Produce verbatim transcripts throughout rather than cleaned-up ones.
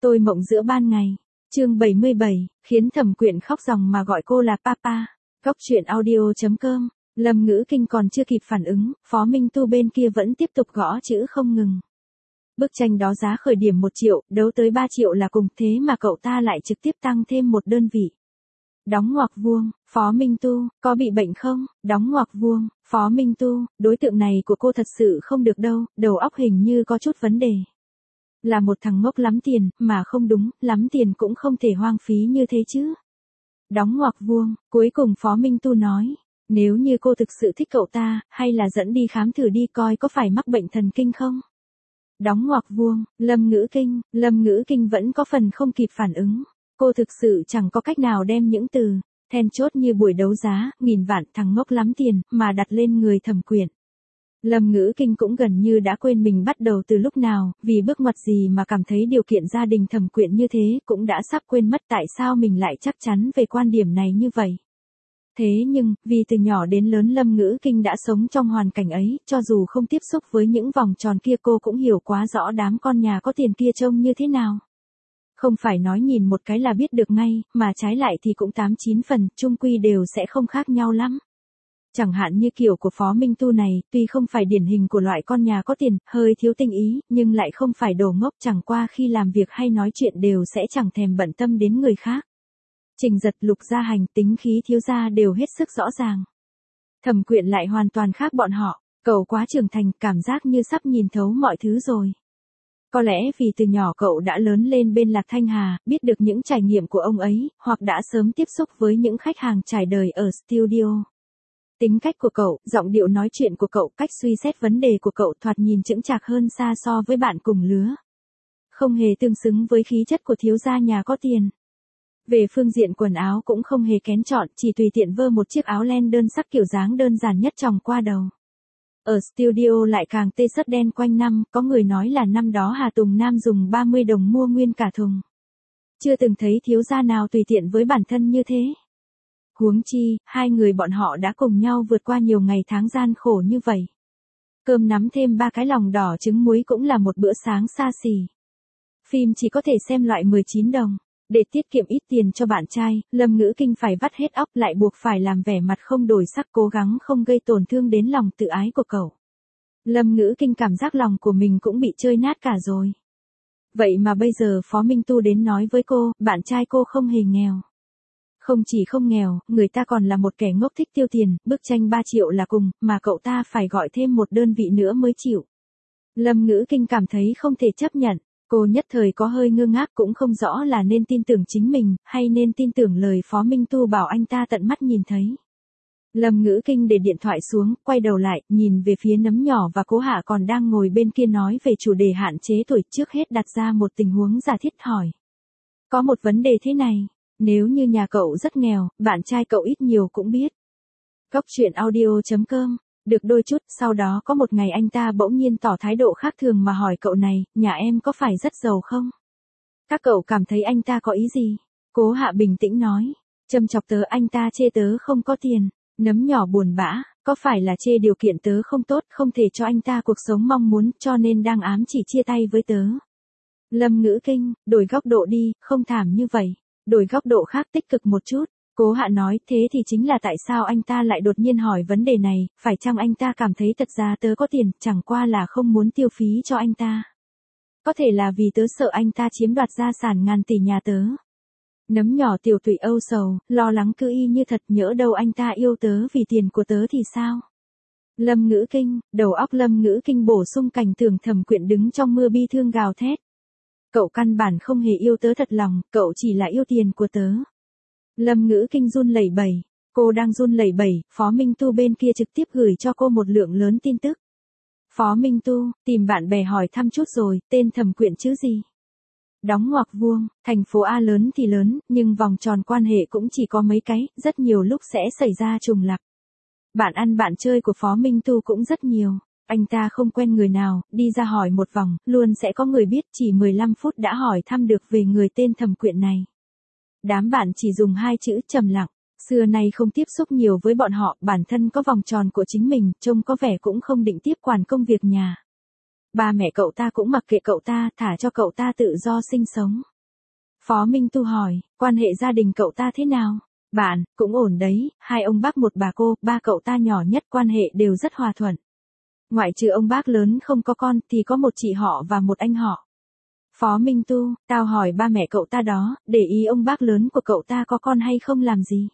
Tôi mộng giữa ban ngày. Chương bảy mươi bảy, khiến Thẩm Quyện khóc ròng mà gọi cô là Papa. Góc truyện audio chấm com. Lâm Ngữ Kinh còn chưa kịp phản ứng, Phó Minh Tu bên kia vẫn tiếp tục gõ chữ không ngừng. Bức tranh đó giá khởi điểm một triệu, đấu tới ba triệu là cùng, thế mà cậu ta lại trực tiếp tăng thêm một đơn vị. Đóng ngoặc vuông, Phó Minh Tu, có bị bệnh không? Đóng ngoặc vuông, Phó Minh Tu, đối tượng này của cô thật sự không được đâu, đầu óc hình như có chút vấn đề. Là một thằng ngốc lắm tiền, mà không đúng, lắm tiền cũng không thể hoang phí như thế chứ. Đóng ngoặc vuông, cuối cùng Phó Minh Tu nói, nếu như cô thực sự thích cậu ta, hay là dẫn đi khám thử đi coi có phải mắc bệnh thần kinh không? Đóng ngoặc vuông, Lâm Ngữ Kinh, Lâm Ngữ Kinh vẫn có phần không kịp phản ứng. Cô thực sự chẳng có cách nào đem những từ then chốt như buổi đấu giá, nghìn vạn, thằng ngốc lắm tiền, mà đặt lên người Thẩm Quyện. Lâm Ngữ Kinh cũng gần như đã quên mình bắt đầu từ lúc nào, vì bước ngoặt gì mà cảm thấy điều kiện gia đình Thẩm Quyện như thế, cũng đã sắp quên mất tại sao mình lại chắc chắn về quan điểm này như vậy. Thế nhưng, vì từ nhỏ đến lớn Lâm Ngữ Kinh đã sống trong hoàn cảnh ấy, cho dù không tiếp xúc với những vòng tròn kia cô cũng hiểu quá rõ đám con nhà có tiền kia trông như thế nào. Không phải nói nhìn một cái là biết được ngay, mà trái lại thì cũng tám chín phần, chung quy đều sẽ không khác nhau lắm. Chẳng hạn như kiểu của Phó Minh Tu này, tuy không phải điển hình của loại con nhà có tiền, hơi thiếu tinh ý, nhưng lại không phải đồ ngốc, chẳng qua khi làm việc hay nói chuyện đều sẽ chẳng thèm bận tâm đến người khác. Trình Giật, Lục Gia Hành, tính khí thiếu gia đều hết sức rõ ràng. Thẩm Quyện lại hoàn toàn khác bọn họ, cậu quá trưởng thành, cảm giác như sắp nhìn thấu mọi thứ rồi. Có lẽ vì từ nhỏ cậu đã lớn lên bên Lạc Thanh Hà, biết được những trải nghiệm của ông ấy, hoặc đã sớm tiếp xúc với những khách hàng trải đời ở studio. Tính cách của cậu, giọng điệu nói chuyện của cậu, cách suy xét vấn đề của cậu thoạt nhìn chững chạc hơn xa so với bạn cùng lứa. Không hề tương xứng với khí chất của thiếu gia nhà có tiền. Về phương diện quần áo cũng không hề kén chọn, chỉ tùy tiện vơ một chiếc áo len đơn sắc kiểu dáng đơn giản nhất tròng qua đầu. Ở studio lại càng tê sất đen quanh năm, có người nói là năm đó Hà Tùng Nam dùng ba mươi đồng mua nguyên cả thùng. Chưa từng thấy thiếu gia nào tùy tiện với bản thân như thế. Huống chi, hai người bọn họ đã cùng nhau vượt qua nhiều ngày tháng gian khổ như vậy. Cơm nắm thêm ba cái lòng đỏ trứng muối cũng là một bữa sáng xa xỉ. Phim chỉ có thể xem loại mười chín đồng. Để tiết kiệm ít tiền cho bạn trai, Lâm Ngữ Kinh phải vắt hết óc lại buộc phải làm vẻ mặt không đổi sắc cố gắng không gây tổn thương đến lòng tự ái của cậu. Lâm Ngữ Kinh cảm giác lòng của mình cũng bị chơi nát cả rồi. Vậy mà bây giờ Phó Minh Tu đến nói với cô, bạn trai cô không hề nghèo. Không chỉ không nghèo, người ta còn là một kẻ ngốc thích tiêu tiền, bức tranh ba triệu là cùng, mà cậu ta phải gọi thêm một đơn vị nữa mới chịu. Lâm Ngữ Kinh cảm thấy không thể chấp nhận. Cô nhất thời có hơi ngơ ngác cũng không rõ là nên tin tưởng chính mình, hay nên tin tưởng lời Phó Minh Tu bảo anh ta tận mắt nhìn thấy. Lâm Ngữ Kinh để điện thoại xuống, quay đầu lại, nhìn về phía Nấm Nhỏ và Cố Hạ còn đang ngồi bên kia nói về chủ đề hạn chế tuổi, trước hết đặt ra một tình huống giả thiết hỏi. Có một vấn đề thế này, nếu như nhà cậu rất nghèo, bạn trai cậu ít nhiều cũng biết. Góc truyện audio chấm com. Được đôi chút, sau đó có một ngày anh ta bỗng nhiên tỏ thái độ khác thường mà hỏi cậu này, nhà em có phải rất giàu không? Các cậu cảm thấy anh ta có ý gì? Cố Hạ bình tĩnh nói, châm chọc tớ, anh ta chê tớ không có tiền. Nấm Nhỏ buồn bã, có phải là chê điều kiện tớ không tốt, không thể cho anh ta cuộc sống mong muốn, cho nên đang ám chỉ chia tay với tớ. Lâm Ngữ Kinh, đổi góc độ đi, không thảm như vậy, đổi góc độ khác tích cực một chút. Cố Hạ nói, thế thì chính là tại sao anh ta lại đột nhiên hỏi vấn đề này, phải chăng anh ta cảm thấy thật ra tớ có tiền, chẳng qua là không muốn tiêu phí cho anh ta. Có thể là vì tớ sợ anh ta chiếm đoạt gia sản ngàn tỷ nhà tớ. Nấm Nhỏ tiểu tụy âu sầu, lo lắng cứ y như thật, nhỡ đâu anh ta yêu tớ vì tiền của tớ thì sao? Lâm Ngữ Kinh, đầu óc Lâm Ngữ Kinh bổ sung cảnh tượng Thẩm Quyện đứng trong mưa bi thương gào thét. Cậu căn bản không hề yêu tớ thật lòng, cậu chỉ là yêu tiền của tớ. Lâm Ngữ Kinh run lẩy bẩy, cô đang run lẩy bẩy, Phó Minh Tu bên kia trực tiếp gửi cho cô một lượng lớn tin tức. Phó Minh Tu, tìm bạn bè hỏi thăm chút rồi, tên Thẩm Quyện chứ gì? Đóng ngoặc vuông, thành phố A lớn thì lớn, nhưng vòng tròn quan hệ cũng chỉ có mấy cái, rất nhiều lúc sẽ xảy ra trùng lặp. Bạn ăn bạn chơi của Phó Minh Tu cũng rất nhiều, anh ta không quen người nào, đi ra hỏi một vòng, luôn sẽ có người biết, chỉ mười lăm phút đã hỏi thăm được về người tên Thẩm Quyện này. Đám bạn chỉ dùng hai chữ trầm lặng, xưa nay không tiếp xúc nhiều với bọn họ, bản thân có vòng tròn của chính mình, trông có vẻ cũng không định tiếp quản công việc nhà. Ba mẹ cậu ta cũng mặc kệ cậu ta, thả cho cậu ta tự do sinh sống. Phó Minh Tu hỏi, quan hệ gia đình cậu ta thế nào? Bạn, cũng ổn đấy, hai ông bác một bà cô, ba cậu ta nhỏ nhất quan hệ đều rất hòa thuận. Ngoại trừ ông bác lớn không có con thì có một chị họ và một anh họ. Phó Minh Tu, tao hỏi ba mẹ cậu ta đó, để ý ông bác lớn của cậu ta có con hay không làm gì?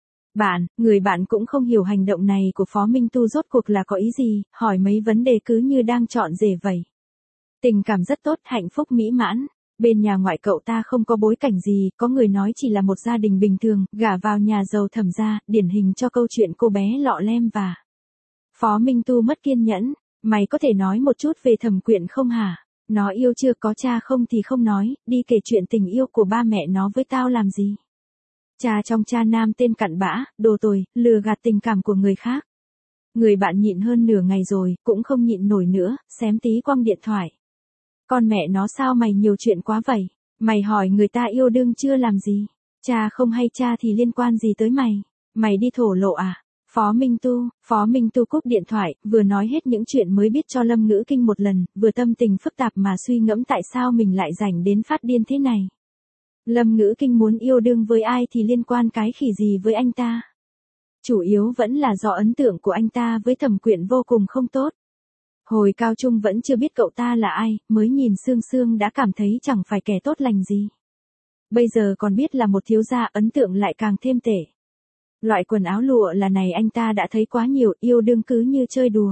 Bạn, người bạn cũng không hiểu hành động này của Phó Minh Tu rốt cuộc là có ý gì, hỏi mấy vấn đề cứ như đang chọn rể vậy. Tình cảm rất tốt, hạnh phúc mỹ mãn. Bên nhà ngoại cậu ta không có bối cảnh gì, có người nói chỉ là một gia đình bình thường, gả vào nhà giàu Thẩm gia, điển hình cho câu chuyện cô bé lọ lem và... Phó Minh Tu mất kiên nhẫn, mày có thể nói một chút về Thẩm Quyện không hả? Nó yêu chưa có cha không thì không nói, đi kể chuyện tình yêu của ba mẹ nó với tao làm gì? Cha trong cha nam tên cặn bã, đồ tồi, lừa gạt tình cảm của người khác. Người bạn nhịn hơn nửa ngày rồi, cũng không nhịn nổi nữa, xém tí quăng điện thoại. Con mẹ nó sao mày nhiều chuyện quá vậy? Mày hỏi người ta yêu đương chưa làm gì? Cha không hay cha thì liên quan gì tới mày? Mày đi thổ lộ à? Phó Minh Tu, Phó Minh Tu cúp điện thoại, vừa nói hết những chuyện mới biết cho Lâm Ngữ Kinh một lần, vừa tâm tình phức tạp mà suy ngẫm tại sao mình lại rảnh đến phát điên thế này. Lâm Ngữ Kinh muốn yêu đương với ai thì liên quan cái khỉ gì với anh ta? Chủ yếu vẫn là do ấn tượng của anh ta với Thẩm Quyện vô cùng không tốt. Hồi cao trung vẫn chưa biết cậu ta là ai, mới nhìn sương sương đã cảm thấy chẳng phải kẻ tốt lành gì. Bây giờ còn biết là một thiếu gia, ấn tượng lại càng thêm tệ. Loại quần áo lụa là này anh ta đã thấy quá nhiều, yêu đương cứ như chơi đùa.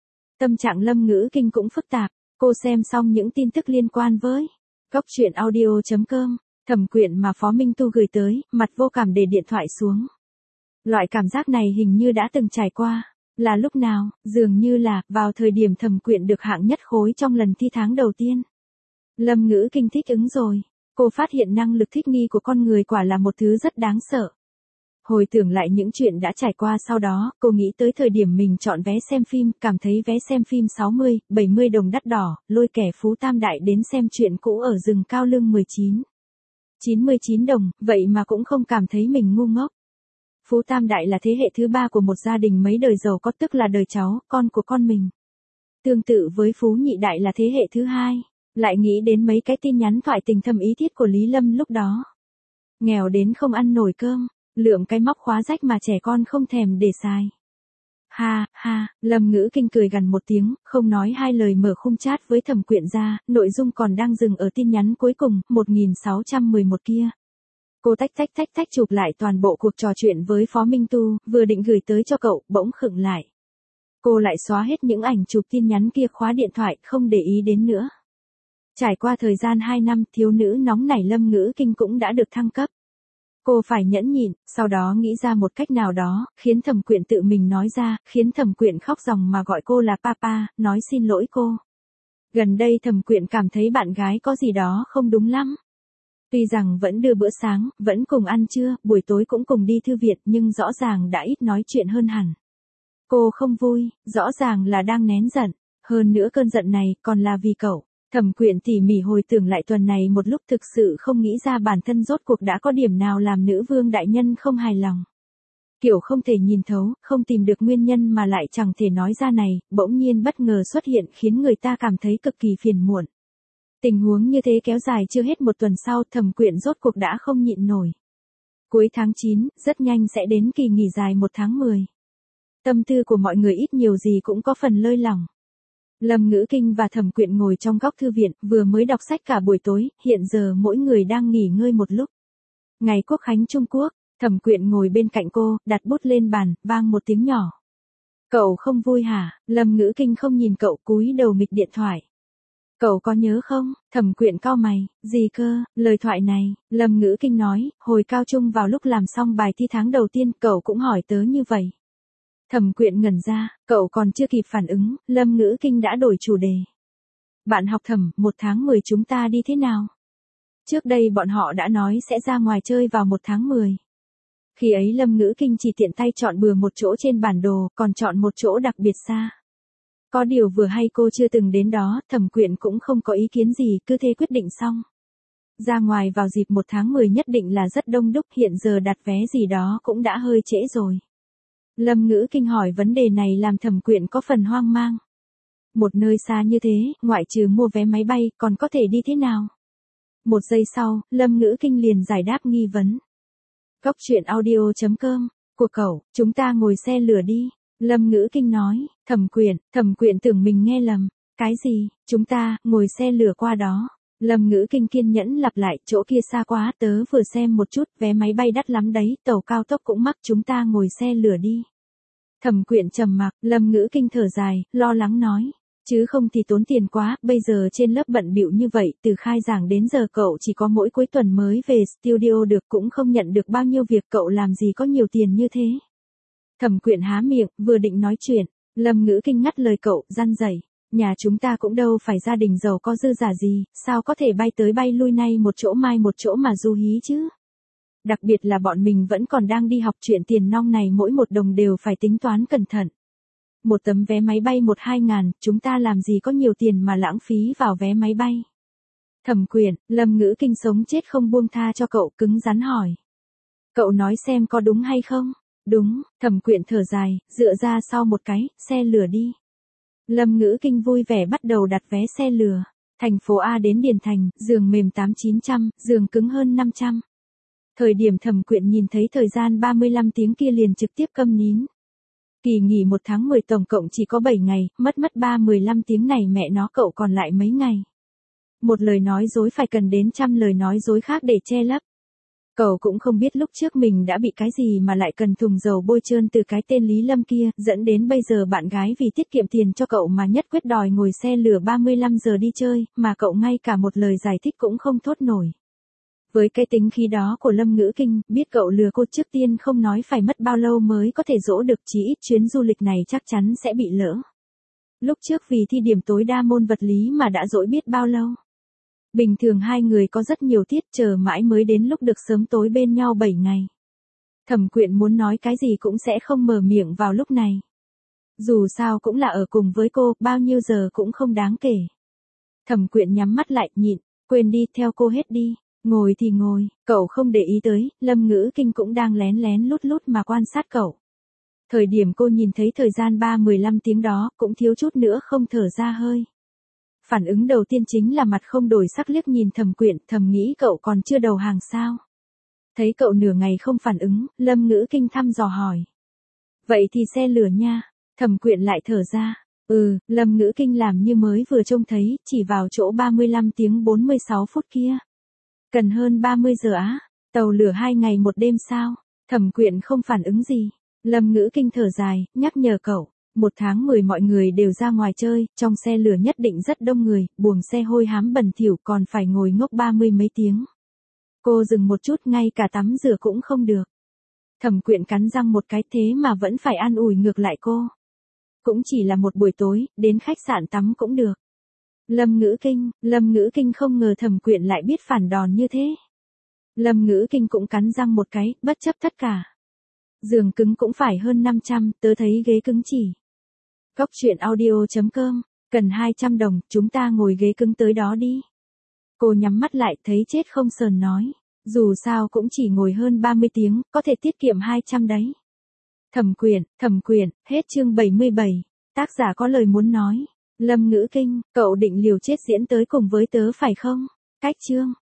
Tâm trạng Lâm Ngữ Kinh cũng phức tạp, cô xem xong những tin tức liên quan với góc truyện audio chấm com, Thẩm Quyện mà Phó Minh Tu gửi tới, mặt vô cảm để điện thoại xuống. Loại cảm giác này hình như đã từng trải qua. Là lúc nào? Dường như là, vào thời điểm Thẩm Quyện được hạng nhất khối trong lần thi tháng đầu tiên. Lâm Ngữ Kinh thích ứng rồi. Cô phát hiện năng lực thích nghi của con người quả là một thứ rất đáng sợ. Hồi tưởng lại những chuyện đã trải qua sau đó, cô nghĩ tới thời điểm mình chọn vé xem phim, cảm thấy vé xem phim sáu mươi, bảy mươi đồng đắt đỏ, lôi kẻ Phú Tam Đại đến xem chuyện cũ ở rừng Cao Lương mười chín, chín mươi chín đồng, vậy mà cũng không cảm thấy mình ngu ngốc. Phú Tam Đại là thế hệ thứ ba của một gia đình mấy đời giàu có, tức là đời cháu, con của con mình. Tương tự với Phú Nhị Đại là thế hệ thứ hai, lại nghĩ đến mấy cái tin nhắn thoại tình thâm ý thiết của Lý Lâm lúc đó. Nghèo đến không ăn nổi cơm, lượm cái móc khóa rách mà trẻ con không thèm để xài. Ha, ha, Lâm Ngữ Kinh cười gằn một tiếng, không nói hai lời mở khung chat với Thẩm Quyện ra, nội dung còn đang dừng ở tin nhắn cuối cùng, một nghìn sáu trăm mười một kia. Cô tách tách tách tách chụp lại toàn bộ cuộc trò chuyện với Phó Minh Tu, vừa định gửi tới cho cậu, bỗng khựng lại. Cô lại xóa hết những ảnh chụp tin nhắn kia, khóa điện thoại, không để ý đến nữa. Trải qua thời gian hai năm, thiếu nữ nóng nảy Lâm Ngữ Kinh cũng đã được thăng cấp. Cô phải nhẫn nhịn, sau đó nghĩ ra một cách nào đó, khiến Thẩm Quyện tự mình nói ra, khiến Thẩm Quyện khóc ròng mà gọi cô là Papa, nói xin lỗi cô. Gần đây Thẩm Quyện cảm thấy bạn gái có gì đó không đúng lắm. Tuy rằng vẫn đưa bữa sáng, vẫn cùng ăn trưa, buổi tối cũng cùng đi thư viện, nhưng rõ ràng đã ít nói chuyện hơn hẳn. Cô không vui, rõ ràng là đang nén giận, hơn nữa cơn giận này còn là vì cậu. Thẩm Quyện tỉ mỉ hồi tưởng lại tuần này một lúc, thực sự không nghĩ ra bản thân rốt cuộc đã có điểm nào làm nữ vương đại nhân không hài lòng. Kiểu không thể nhìn thấu, không tìm được nguyên nhân mà lại chẳng thể nói ra này, bỗng nhiên bất ngờ xuất hiện khiến người ta cảm thấy cực kỳ phiền muộn. Tình huống như thế kéo dài chưa hết một tuần sau, Thẩm Quyện rốt cuộc đã không nhịn nổi. Cuối tháng chín, rất nhanh sẽ đến kỳ nghỉ dài một tháng mười. Tâm tư của mọi người ít nhiều gì cũng có phần lơi lỏng. Lâm Ngữ Kinh và Thẩm Quyện ngồi trong góc thư viện, vừa mới đọc sách cả buổi tối, hiện giờ mỗi người đang nghỉ ngơi một lúc. Ngày Quốc khánh Trung Quốc, Thẩm Quyện ngồi bên cạnh cô, đặt bút lên bàn, vang một tiếng nhỏ. Cậu không vui hả? Lâm Ngữ Kinh không nhìn cậu, cúi đầu nghịch điện thoại. Cậu có nhớ không? Thẩm Quyện cau mày, gì cơ? Lời thoại này, Lâm Ngữ Kinh nói, hồi cao trung vào lúc làm xong bài thi tháng đầu tiên, cậu cũng hỏi tớ như vậy. Thẩm Quyện ngẩn ra, cậu còn chưa kịp phản ứng, Lâm Ngữ Kinh đã đổi chủ đề. Bạn học Thẩm, một tháng mười chúng ta đi thế nào? Trước đây bọn họ đã nói sẽ ra ngoài chơi vào một tháng mười. Khi ấy Lâm Ngữ Kinh chỉ tiện tay chọn bừa một chỗ trên bản đồ, còn chọn một chỗ đặc biệt xa. Có điều vừa hay cô chưa từng đến đó, Thẩm Quyện cũng không có ý kiến gì, cứ thế quyết định xong. Ra ngoài vào dịp một tháng mười nhất định là rất đông đúc, hiện giờ đặt vé gì đó cũng đã hơi trễ rồi. Lâm Ngữ Kinh hỏi vấn đề này làm Thẩm Quyện có phần hoang mang. Một nơi xa như thế, ngoại trừ mua vé máy bay, còn có thể đi thế nào? Một giây sau, Lâm Ngữ Kinh liền giải đáp nghi vấn. Góc truyện audio chấm com, của cậu, chúng ta ngồi xe lửa đi. Lâm Ngữ Kinh nói, Thẩm Quyện, Thẩm Quyện tưởng mình nghe lầm. Cái gì, chúng ta, ngồi xe lửa qua đó. Lâm Ngữ Kinh kiên nhẫn lặp lại, chỗ kia xa quá, tớ vừa xem một chút, vé máy bay đắt lắm đấy, tàu cao tốc cũng mắc, chúng ta ngồi xe lửa đi. Thẩm Quyện trầm mặc, Lâm Ngữ Kinh thở dài, lo lắng nói. Chứ không thì tốn tiền quá, bây giờ trên lớp bận bịu như vậy, từ khai giảng đến giờ cậu chỉ có mỗi cuối tuần mới về studio được, cũng không nhận được bao nhiêu việc, cậu làm gì có nhiều tiền như thế. Thẩm Quyện há miệng, vừa định nói chuyện, Lâm Ngữ Kinh ngắt lời cậu, răn rẩy, nhà chúng ta cũng đâu phải gia đình giàu có dư giả gì, sao có thể bay tới bay lui nay một chỗ mai một chỗ mà du hí chứ. Đặc biệt là bọn mình vẫn còn đang đi học, chuyện tiền nong này mỗi một đồng đều phải tính toán cẩn thận. Một tấm vé máy bay một hai ngàn, chúng ta làm gì có nhiều tiền mà lãng phí vào vé máy bay. Thẩm Quyện, Lâm Ngữ Kinh sống chết không buông tha cho cậu, cứng rắn hỏi. Cậu nói xem có đúng hay không? Đúng, Thẩm Quyện thở dài, dựa ra sau một cái, xe lửa đi. Lâm Ngữ Kinh vui vẻ bắt đầu đặt vé xe lửa. Thành phố A đến Điền Thành, giường mềm tám chín trăm, giường cứng hơn năm trăm. Thời điểm Thẩm Quyện nhìn thấy thời gian ba mươi lăm tiếng kia liền trực tiếp câm nín. Kỳ nghỉ một tháng mười tổng cộng chỉ có bảy ngày, mất mất ba mười lăm tiếng này mẹ nó cậu còn lại mấy ngày. Một lời nói dối phải cần đến trăm lời nói dối khác để che lấp. Cậu cũng không biết lúc trước mình đã bị cái gì mà lại cần thùng dầu bôi trơn từ cái tên Lý Lâm kia, dẫn đến bây giờ bạn gái vì tiết kiệm tiền cho cậu mà nhất quyết đòi ngồi xe lửa ba mươi lăm giờ đi chơi, mà cậu ngay cả một lời giải thích cũng không thốt nổi. Với cái tính khí đó của Lâm Ngữ Kinh, biết cậu lừa cô trước tiên không nói phải mất bao lâu mới có thể dỗ được, chí ít chuyến du lịch này chắc chắn sẽ bị lỡ. Lúc trước vì thi điểm tối đa môn vật lý mà đã dỗi biết bao lâu. Bình thường hai người có rất nhiều tiết, chờ mãi mới đến lúc được sớm tối bên nhau bảy ngày. Thẩm Quyện muốn nói cái gì cũng sẽ không mở miệng vào lúc này. Dù sao cũng là ở cùng với cô, bao nhiêu giờ cũng không đáng kể. Thẩm Quyện nhắm mắt lại, nhịn, quên đi, theo cô hết đi. Ngồi thì ngồi, cậu không để ý tới, Lâm Ngữ Kinh cũng đang lén lén lút lút mà quan sát cậu. Thời điểm cô nhìn thấy thời gian ba mười lăm tiếng đó, cũng thiếu chút nữa không thở ra hơi. Phản ứng đầu tiên chính là mặt không đổi sắc liếc nhìn Thẩm Quyện, thầm nghĩ cậu còn chưa đầu hàng sao. Thấy cậu nửa ngày không phản ứng, Lâm Ngữ Kinh thăm dò hỏi. Vậy thì xe lửa nha, Thẩm Quyện lại thở ra. Ừ, Lâm Ngữ Kinh làm như mới vừa trông thấy, chỉ vào chỗ ba mươi lăm tiếng bốn mươi sáu phút kia. Cần hơn ba mươi giờ á, tàu lửa hai ngày một đêm sao? Thẩm Quyện không phản ứng gì. Lâm Ngữ Kinh thở dài, nhắc nhở cậu, một tháng mười mọi người đều ra ngoài chơi, trong xe lửa nhất định rất đông người, buồng xe hôi hám bẩn thỉu còn phải ngồi ngốc ba mươi mấy tiếng. Cô dừng một chút, ngay cả tắm rửa cũng không được. Thẩm Quyện cắn răng một cái, thế mà vẫn phải an ủi ngược lại cô. Cũng chỉ là một buổi tối, đến khách sạn tắm cũng được. Lâm Ngữ Kinh, Lâm Ngữ Kinh không ngờ Thẩm Quyện lại biết phản đòn như thế. Lâm Ngữ Kinh cũng cắn răng một cái, bất chấp tất cả. Giường cứng cũng phải hơn năm trăm, tớ thấy ghế cứng chỉ. Góc truyện audio chấm com, cần hai trăm đồng, chúng ta ngồi ghế cứng tới đó đi. Cô nhắm mắt lại, thấy chết không sờn nói. Dù sao cũng chỉ ngồi hơn ba mươi tiếng, có thể tiết kiệm hai trăm đấy. Thẩm Quyện, Thẩm Quyện, hết chương bảy mươi bảy. Tác giả có lời muốn nói. Lâm Ngữ Kinh, cậu định liều chết diễn tới cùng với tớ phải không? Cách chương.